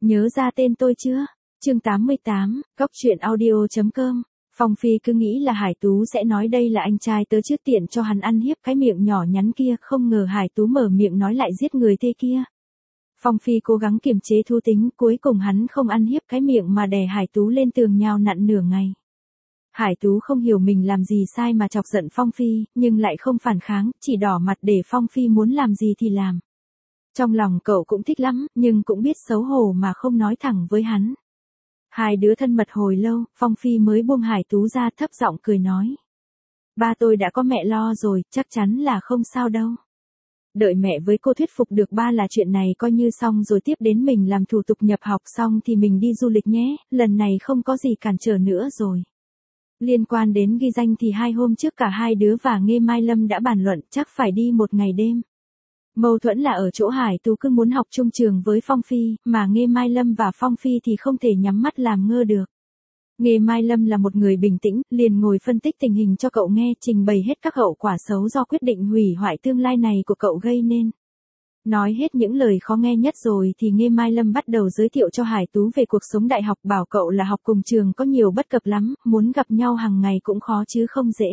Nhớ ra tên tôi chưa? Chương 88, Góc truyện audio.com. Phong Phi cứ nghĩ là Hải Tú sẽ nói đây là anh trai tớ trước tiện cho hắn ăn hiếp cái miệng nhỏ nhắn kia, không ngờ Hải Tú mở miệng nói lại giết người thế kia. Phong Phi cố gắng kiềm chế thú tính, cuối cùng hắn không ăn hiếp cái miệng mà đè Hải Tú lên tường nhào nặn nửa ngày. Hải Tú không hiểu mình làm gì sai mà chọc giận Phong Phi, nhưng lại không phản kháng, chỉ đỏ mặt để Phong Phi muốn làm gì thì làm. Trong lòng cậu cũng thích lắm, nhưng cũng biết xấu hổ mà không nói thẳng với hắn. Hai đứa thân mật hồi lâu, Phong Phi mới buông Hải Tú ra, thấp giọng cười nói. Ba tôi đã có mẹ lo rồi, chắc chắn là không sao đâu. Đợi mẹ với cô thuyết phục được ba là chuyện này coi như xong rồi, tiếp đến mình làm thủ tục nhập học xong thì mình đi du lịch nhé, lần này không có gì cản trở nữa rồi. Liên quan đến ghi danh thì 2 hôm trước cả hai đứa và Nghê Mai Lâm đã bàn luận, chắc phải đi một ngày đêm. Mâu thuẫn là ở chỗ Hải Tú cứ muốn học chung trường với Phong Phi, mà Nghê Mai Lâm và Phong Phi thì không thể nhắm mắt làm ngơ được. Nghê Mai Lâm là một người bình tĩnh, liền ngồi phân tích tình hình cho cậu nghe, trình bày hết các hậu quả xấu do quyết định hủy hoại tương lai này của cậu gây nên. Nói hết những lời khó nghe nhất rồi thì Nghê Mai Lâm bắt đầu giới thiệu cho Hải Tú về cuộc sống đại học, bảo cậu là học cùng trường có nhiều bất cập lắm, muốn gặp nhau hàng ngày cũng khó chứ không dễ.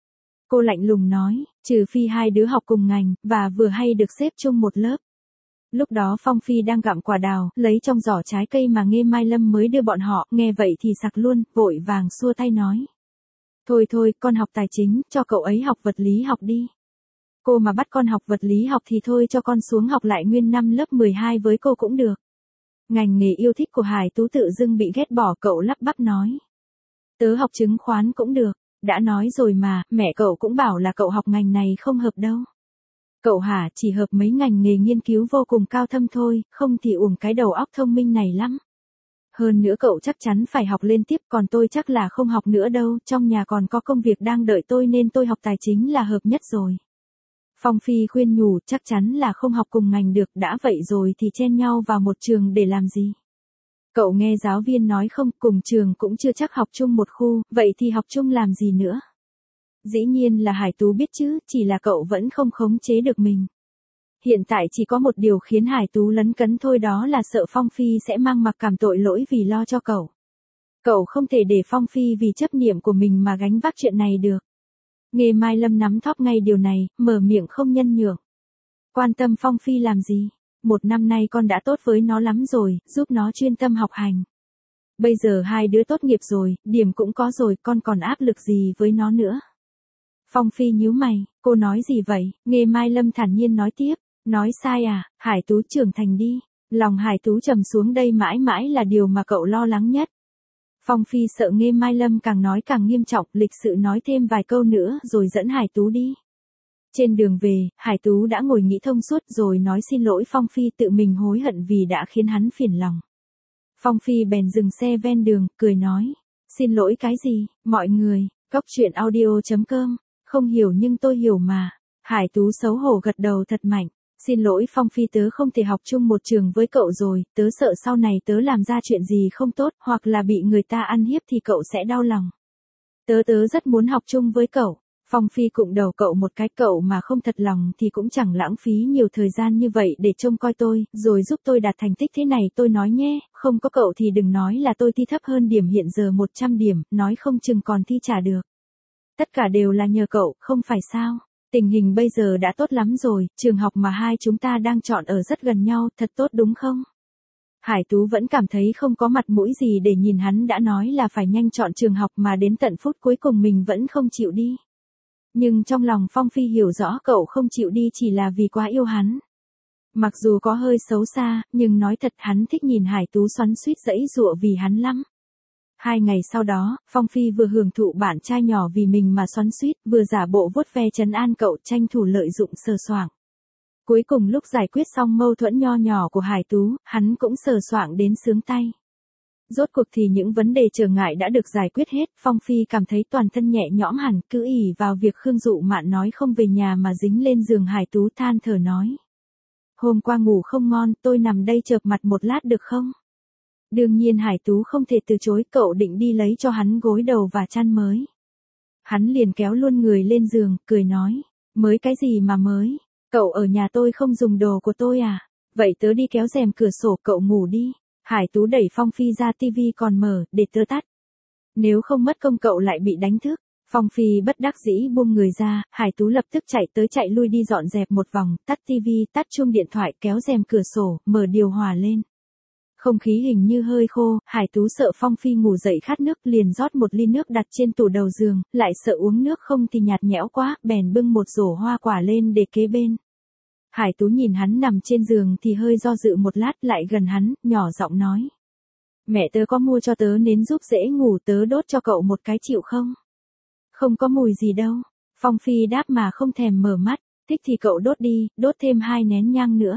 Cô lạnh lùng nói, trừ phi hai đứa học cùng ngành, và vừa hay được xếp chung một lớp. Lúc đó Phong Phi đang gặm quả đào, lấy trong giỏ trái cây mà Nghê Mai Lâm mới đưa bọn họ, nghe vậy thì sặc luôn, vội vàng xua tay nói. Thôi thôi, con học tài chính, cho cậu ấy học vật lý học đi. Cô mà bắt con học vật lý học thì thôi cho con xuống học lại nguyên năm lớp 12 với cô cũng được. Ngành nghề yêu thích của Hải Tú tự dưng bị ghét bỏ, cậu lắp bắp nói. Tớ học chứng khoán cũng được. Đã nói rồi mà, mẹ cậu cũng bảo là cậu học ngành này không hợp đâu. Cậu hả, chỉ hợp mấy ngành nghề nghiên cứu vô cùng cao thâm thôi, không thì uổng cái đầu óc thông minh này lắm. Hơn nữa cậu chắc chắn phải học lên tiếp, còn tôi chắc là không học nữa đâu, trong nhà còn có công việc đang đợi tôi nên tôi học tài chính là hợp nhất rồi. Phong Phi khuyên nhủ, chắc chắn là không học cùng ngành được, đã vậy rồi thì chen nhau vào một trường để làm gì. Cậu nghe giáo viên nói không, cùng trường cũng chưa chắc học chung một khu, vậy thì học chung làm gì nữa. Dĩ nhiên là Hải Tú biết chứ, chỉ là cậu vẫn không khống chế được mình. Hiện tại chỉ có một điều khiến Hải Tú lấn cấn thôi, đó là sợ Phong Phi sẽ mang mặc cảm tội lỗi vì lo cho cậu. Cậu không thể để Phong Phi vì chấp niệm của mình mà gánh vác chuyện này được. Nghê Mai Lâm nắm thóp ngay điều này, mở miệng không nhân nhượng. Quan tâm Phong Phi làm gì? 1 năm nay con đã tốt với nó lắm rồi, giúp nó chuyên tâm học hành. Bây giờ hai đứa tốt nghiệp rồi, điểm cũng có rồi, con còn áp lực gì với nó nữa? Phong Phi nhíu mày, cô nói gì vậy? Nghê Mai Lâm thản nhiên nói tiếp, nói sai à, Hải Tú trưởng thành đi. Lòng Hải Tú trầm xuống, đây mãi mãi là điều mà cậu lo lắng nhất. Phong Phi sợ Nghê Mai Lâm càng nói càng nghiêm trọng, lịch sự nói thêm vài câu nữa rồi dẫn Hải Tú đi. Trên đường về, Hải Tú đã ngồi nghĩ thông suốt rồi nói xin lỗi Phong Phi, tự mình hối hận vì đã khiến hắn phiền lòng. Phong Phi bèn dừng xe ven đường, cười nói, xin lỗi cái gì, mọi người, Góc truyện audio.com, không hiểu nhưng tôi hiểu mà. Hải Tú xấu hổ gật đầu thật mạnh, xin lỗi Phong Phi, tớ không thể học chung một trường với cậu rồi, tớ sợ sau này tớ làm ra chuyện gì không tốt, hoặc là bị người ta ăn hiếp thì cậu sẽ đau lòng. Tớ rất muốn học chung với cậu. Phong Phi cụng đầu cậu một cái, cậu mà không thật lòng thì cũng chẳng lãng phí nhiều thời gian như vậy để trông coi tôi, rồi giúp tôi đạt thành tích thế này, tôi nói nhé, không có cậu thì đừng nói là tôi thi thấp hơn điểm hiện giờ 100 điểm, nói không chừng còn thi trả được. Tất cả đều là nhờ cậu, không phải sao? Tình hình bây giờ đã tốt lắm rồi, trường học mà hai chúng ta đang chọn ở rất gần nhau, thật tốt đúng không? Hải Tú vẫn cảm thấy không có mặt mũi gì để nhìn hắn đã nói là phải nhanh chọn trường học mà đến tận phút cuối cùng mình vẫn không chịu đi. Nhưng trong lòng Phong Phi hiểu rõ cậu không chịu đi chỉ là vì quá yêu hắn. Mặc dù có hơi xấu xa, nhưng nói thật hắn thích nhìn Hải Tú xoắn xuýt giãy giụa vì hắn lắm. 2 ngày sau đó, Phong Phi vừa hưởng thụ bạn trai nhỏ vì mình mà xoắn xuýt, vừa giả bộ vuốt ve trấn an cậu, tranh thủ lợi dụng sờ soạng. Cuối cùng lúc giải quyết xong mâu thuẫn nho nhỏ của Hải Tú, hắn cũng sờ soạng đến sướng tay. Rốt cuộc thì những vấn đề trở ngại đã được giải quyết hết, Phong Phi cảm thấy toàn thân nhẹ nhõm hẳn, cứ ỷ vào việc Khương Dụ Mạn nói không về nhà mà dính lên giường Hải Tú than thở nói. Hôm qua ngủ không ngon, tôi nằm đây chợp mặt một lát được không? Đương nhiên Hải Tú không thể từ chối, cậu định đi lấy cho hắn gối đầu và chăn mới. Hắn liền kéo luôn người lên giường, cười nói, mới cái gì mà mới, cậu ở nhà tôi không dùng đồ của tôi à? Vậy tớ đi kéo rèm cửa sổ, cậu ngủ đi. Hải Tú đẩy Phong Phi ra, tivi còn mở, để tớ tắt. Nếu không mất công cậu lại bị đánh thức. Phong Phi bất đắc dĩ buông người ra, Hải Tú lập tức chạy tới chạy lui đi dọn dẹp một vòng, tắt tivi, tắt chuông điện thoại, kéo rèm cửa sổ, mở điều hòa lên. Không khí hình như hơi khô, Hải Tú sợ Phong Phi ngủ dậy khát nước liền rót một ly nước đặt trên tủ đầu giường, lại sợ uống nước không thì nhạt nhẽo quá, bèn bưng một rổ hoa quả lên để kế bên. Hải Tú nhìn hắn nằm trên giường thì hơi do dự một lát, lại gần hắn, nhỏ giọng nói. Mẹ tớ có mua cho tớ nến giúp dễ ngủ, tớ đốt cho cậu một cái chịu không? Không có mùi gì đâu. Phong Phi đáp mà không thèm mở mắt, thích thì cậu đốt đi, đốt thêm 2 nén nhang nữa.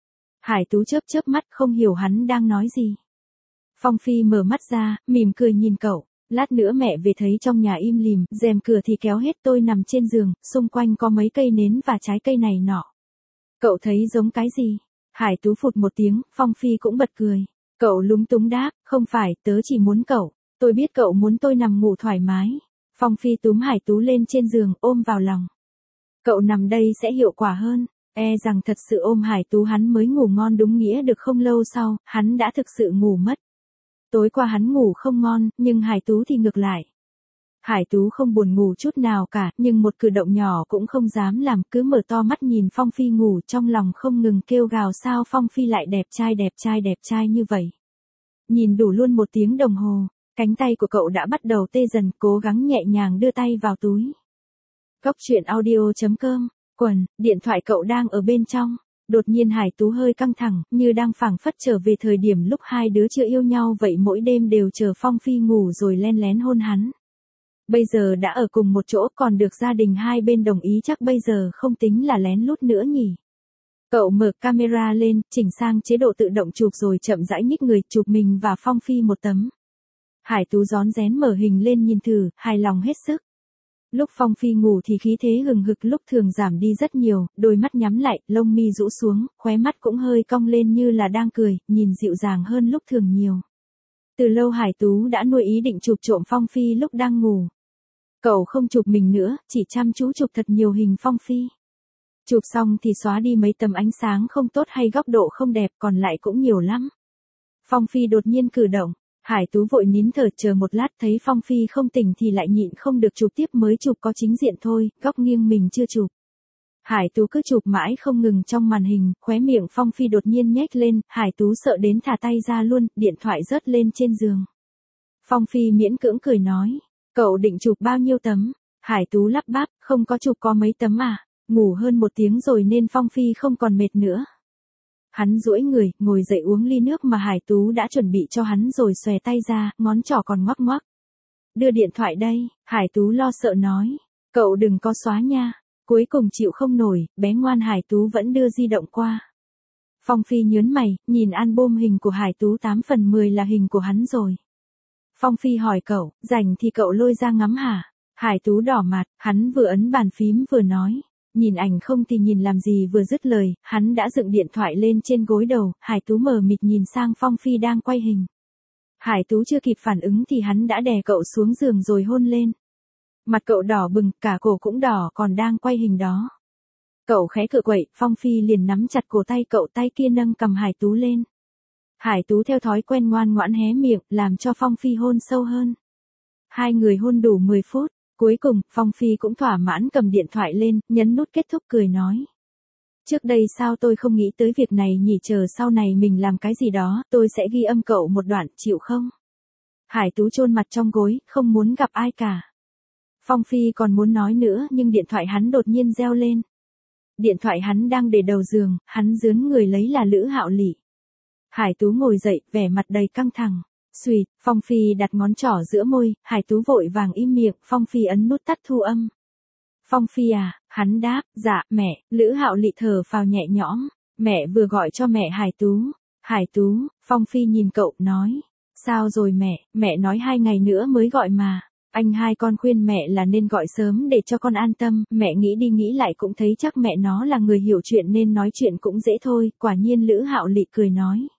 Hải Tú chớp chớp mắt không hiểu hắn đang nói gì. Phong Phi mở mắt ra, mỉm cười nhìn cậu, lát nữa mẹ về thấy trong nhà im lìm, rèm cửa thì kéo hết, tôi nằm trên giường, xung quanh có mấy cây nến và trái cây này nọ. Cậu thấy giống cái gì? Hải Tú phụt một tiếng, Phong Phi cũng bật cười. Cậu lúng túng đáp, không phải, tớ chỉ muốn cậu, tôi biết cậu muốn tôi nằm ngủ thoải mái. Phong Phi túm Hải Tú lên trên giường, ôm vào lòng. Cậu nằm đây sẽ hiệu quả hơn. Rằng thật sự ôm Hải Tú hắn mới ngủ ngon, đúng nghĩa được không lâu sau, hắn đã thực sự ngủ mất. Tối qua hắn ngủ không ngon, nhưng Hải Tú thì ngược lại. Hải Tú không buồn ngủ chút nào cả, nhưng một cử động nhỏ cũng không dám làm, cứ mở to mắt nhìn Phong Phi ngủ, trong lòng không ngừng kêu gào sao Phong Phi lại đẹp trai như vậy. Nhìn đủ luôn 1 tiếng đồng hồ, cánh tay của cậu đã bắt đầu tê dần, cố gắng nhẹ nhàng đưa tay vào túi. Cóc truyện audio.com, quần, điện thoại cậu đang ở bên trong. Đột nhiên Hải Tú hơi căng thẳng, như đang phảng phất trở về thời điểm lúc hai đứa chưa yêu nhau vậy, mỗi đêm đều chờ Phong Phi ngủ rồi len lén hôn hắn. Bây giờ đã ở cùng một chỗ, còn được gia đình hai bên đồng ý, chắc bây giờ không tính là lén lút nữa nhỉ. Cậu mở camera lên, chỉnh sang chế độ tự động chụp rồi chậm rãi nhích người, chụp mình và Phong Phi một tấm. Hải Tú rón rén mở hình lên nhìn thử, hài lòng hết sức. Lúc Phong Phi ngủ thì khí thế hừng hực lúc thường giảm đi rất nhiều, đôi mắt nhắm lại, lông mi rũ xuống, khóe mắt cũng hơi cong lên như là đang cười, nhìn dịu dàng hơn lúc thường nhiều. Từ lâu Hải Tú đã nuôi ý định chụp trộm Phong Phi lúc đang ngủ. Cậu không chụp mình nữa, chỉ chăm chú chụp thật nhiều hình Phong Phi. Chụp xong thì xóa đi mấy tấm ánh sáng không tốt hay góc độ không đẹp, còn lại cũng nhiều lắm. Phong Phi đột nhiên cử động, Hải Tú vội nín thở chờ một lát, thấy Phong Phi không tỉnh thì lại nhịn không được chụp tiếp, mới chụp có chính diện thôi, góc nghiêng mình chưa chụp. Hải Tú cứ chụp mãi không ngừng trong màn hình, khóe miệng Phong Phi đột nhiên nhếch lên, Hải Tú sợ đến thả tay ra luôn, điện thoại rớt lên trên giường. Phong Phi miễn cưỡng cười nói, cậu định chụp bao nhiêu tấm? Hải Tú lắp bắp, không có chụp có mấy tấm à, ngủ hơn 1 tiếng rồi nên Phong Phi không còn mệt nữa. Hắn duỗi người, ngồi dậy uống ly nước mà Hải Tú đã chuẩn bị cho hắn rồi xòe tay ra, ngón trỏ còn ngoắc ngoắc. Đưa điện thoại đây, Hải Tú lo sợ nói, cậu đừng có xóa nha. Cuối cùng chịu không nổi, bé ngoan Hải Tú vẫn đưa di động qua. Phong Phi nhớn mày, nhìn album hình của Hải Tú 8 phần 10 là hình của hắn rồi. Phong Phi hỏi cậu, rảnh thì cậu lôi ra ngắm hả? Hải Tú đỏ mặt, hắn vừa ấn bàn phím vừa nói. Nhìn ảnh không thì nhìn làm gì, vừa dứt lời, hắn đã dựng điện thoại lên trên gối đầu, Hải Tú mờ mịt nhìn sang Phong Phi đang quay hình. Hải Tú chưa kịp phản ứng thì hắn đã đè cậu xuống giường rồi hôn lên. Mặt cậu đỏ bừng, cả cổ cũng đỏ, còn đang quay hình đó. Cậu khẽ cựa quậy, Phong Phi liền nắm chặt cổ tay cậu, tay kia nâng cầm Hải Tú lên. Hải Tú theo thói quen ngoan ngoãn hé miệng, làm cho Phong Phi hôn sâu hơn. Hai người hôn đủ 10 phút, cuối cùng, Phong Phi cũng thỏa mãn cầm điện thoại lên, nhấn nút kết thúc cười nói. Trước đây sao tôi không nghĩ tới việc này nhỉ, chờ sau này mình làm cái gì đó, tôi sẽ ghi âm cậu một đoạn, chịu không? Hải Tú chôn mặt trong gối, không muốn gặp ai cả. Phong Phi còn muốn nói nữa nhưng điện thoại hắn đột nhiên reo lên. Điện thoại hắn đang để đầu giường, hắn dướn người lấy là Lữ Hạo Lị. Hải Tú ngồi dậy, vẻ mặt đầy căng thẳng. Xùyt, Phong Phi đặt ngón trỏ giữa môi, Hải Tú vội vàng im miệng, Phong Phi ấn nút tắt thu âm. Phong Phi à, hắn đáp, dạ, mẹ, Lữ Hạo Lị thở phào nhẹ nhõm, mẹ vừa gọi cho mẹ Hải Tú. Hải Tú, Phong Phi nhìn cậu, nói, sao rồi mẹ nói 2 ngày nữa mới gọi mà. Anh hai con khuyên mẹ là nên gọi sớm để cho con an tâm, mẹ nghĩ đi nghĩ lại cũng thấy chắc mẹ nó là người hiểu chuyện nên nói chuyện cũng dễ thôi, quả nhiên Lữ Hạo Lị cười nói.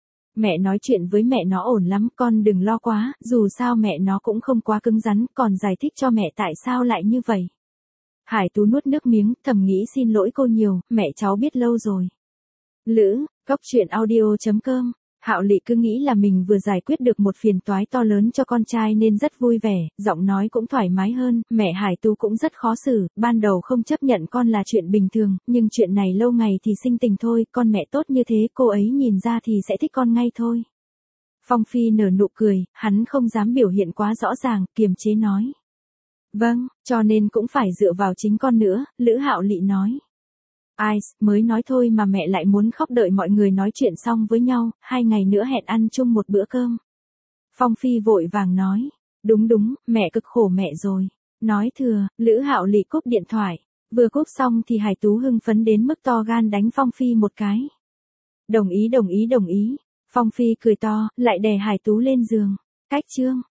Mẹ nói chuyện với mẹ nó ổn lắm, con đừng lo quá, dù sao mẹ nó cũng không quá cứng rắn, còn giải thích cho mẹ tại sao lại như vậy. Hải Tú nuốt nước miếng, thầm nghĩ xin lỗi cô nhiều, mẹ cháu biết lâu rồi. Lữ, cóc truyện audio.com Hạo Lị cứ nghĩ là mình vừa giải quyết được một phiền toái to lớn cho con trai nên rất vui vẻ, giọng nói cũng thoải mái hơn, mẹ Hải Tú cũng rất khó xử, ban đầu không chấp nhận con là chuyện bình thường, nhưng chuyện này lâu ngày thì sinh tình thôi, con mẹ tốt như thế cô ấy nhìn ra thì sẽ thích con ngay thôi. Phong Phi nở nụ cười, hắn không dám biểu hiện quá rõ ràng, kiềm chế nói. Vâng, cho nên cũng phải dựa vào chính con nữa, Lữ Hạo Lị nói. Ai, mới nói thôi mà mẹ lại muốn khóc, đợi mọi người nói chuyện xong với nhau, 2 ngày nữa hẹn ăn chung một bữa cơm. Phong Phi vội vàng nói. Đúng đúng, mẹ cực khổ mẹ rồi. Nói thừa, Lữ Hạo Lị cúp điện thoại. Vừa cúp xong thì Hải Tú hưng phấn đến mức to gan đánh Phong Phi một cái. Đồng ý đồng ý đồng ý. Phong Phi cười to, lại đè Hải Tú lên giường. Cách chương.